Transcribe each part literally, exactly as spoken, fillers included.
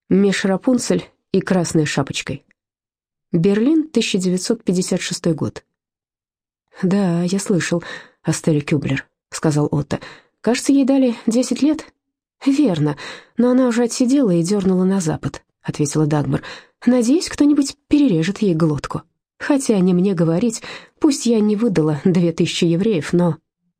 Меж Рапунцель и Красной Шапочкой. Берлин, тысяча девятьсот пятьдесят шестой год. «Да, я слышал о Стелле Кюблер», — сказал Отто. «Кажется, ей дали десять лет?» «Верно, но она уже отсидела и дернула на запад», — ответила Дагмар. «Надеюсь, кто-нибудь перережет ей глотку. Хотя не мне говорить, пусть я не выдала две тысячи евреев, но...»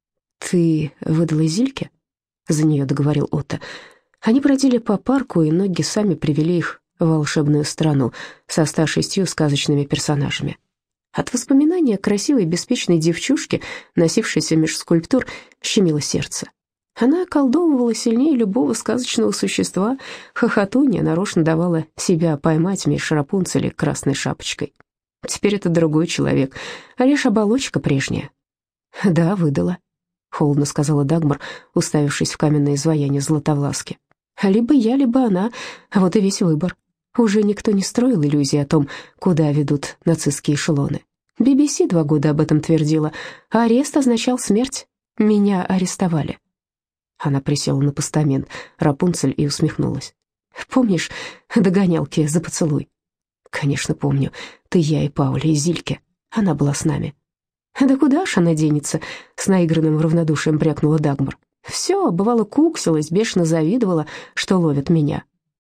«Ты выдала Зильке?» — за нее договорил Отто. Они бродили по парку, и ноги сами привели их в волшебную страну со ста шестью сказочными персонажами. От воспоминания о красивой беспечной девчушке, носившейся меж скульптур, щемило сердце. Она околдовывала сильнее любого сказочного существа, хохотунья нарочно давала себя поймать меж Рапунцель и Красной Шапочкой. Теперь это другой человек, а лишь оболочка прежняя. «Да, выдала», — холодно сказала Дагмар, уставившись в каменное изваяние Златовласки. «Либо я, либо она, а вот и весь выбор. Уже никто не строил иллюзий о том, куда ведут нацистские эшелоны. би би си два года об этом твердила, а арест означал смерть. Меня арестовали». Она присела на постамент Рапунцель и усмехнулась. «Помнишь догонялки за поцелуй?» «Конечно, помню. Ты, я и Пауля, и Зильке. Она была с нами». «Да куда ж она денется?» — с наигранным равнодушием брякнула Дагмар. «Все, бывало, куксилась, бешено завидовала, что ловят меня».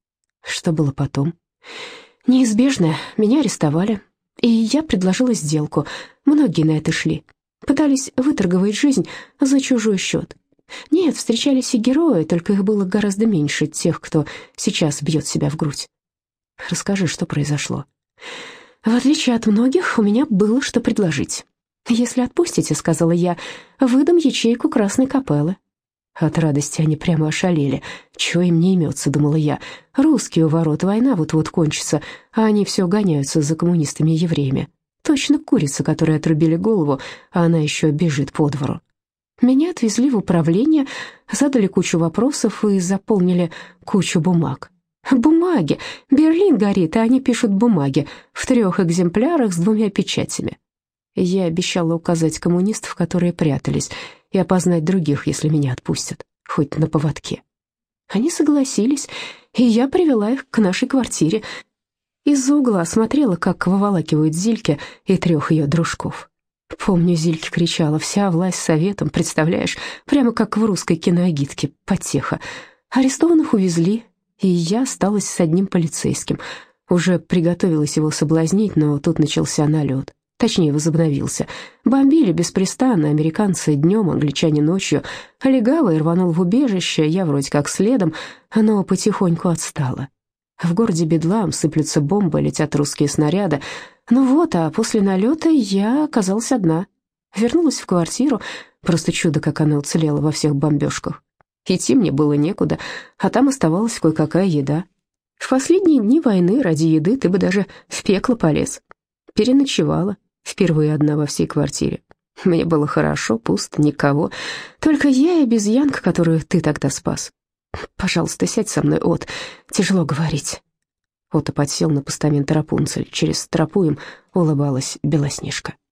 Что было потом? «Неизбежно. Меня арестовали. И я предложила сделку. Многие на это шли. Пытались выторговать жизнь за чужой счет. Нет, встречались и герои, только их было гораздо меньше тех, кто сейчас бьет себя в грудь». «Расскажи, что произошло». «В отличие от многих, у меня было что предложить. Если отпустите, — сказала я, — выдам ячейку Красной Капеллы». От радости они прямо ошалели. «Чего им не имется?» — думала я. «Русские у ворот, война вот-вот кончится, а они все гоняются за коммунистами и евреями. Точно курица, которой отрубили голову, а она еще бежит по двору». Меня отвезли в управление, задали кучу вопросов и заполнили кучу бумаг. Бумаги! Берлин горит, а они пишут бумаги в трех экземплярах с двумя печатями. Я обещала указать коммунистов, которые прятались, и опознать других, если меня отпустят, хоть на поводке. Они согласились, и я привела их к нашей квартире. Из-за угла смотрела, как выволакивают Зильке и трех ее дружков. Помню, Зильке кричала: «Вся власть советом, представляешь, прямо как в русской киноагитке, потеха». Арестованных увезли, и я осталась с одним полицейским. Уже приготовилась его соблазнить, но тут начался налет. Точнее, возобновился. Бомбили беспрестанно, американцы днем, англичане ночью. Легавый рванул в убежище, я вроде как следом, но потихоньку отстала. В городе бедлам, сыплются бомбы, летят русские снаряды. Ну вот, а после налета я оказалась одна. Вернулась в квартиру, просто чудо, как она уцелела во всех бомбежках. Идти мне было некуда, а там оставалась кое-какая еда. В последние дни войны ради еды ты бы даже в пекло полез. Переночевала, впервые одна во всей квартире. Мне было хорошо, пусто, никого. Только я и обезьянка, которую ты тогда спас. Пожалуйста, сядь со мной, От. Тяжело говорить». Отто подсел на постамент Рапунцель. Через тропу им улыбалась Белоснежка.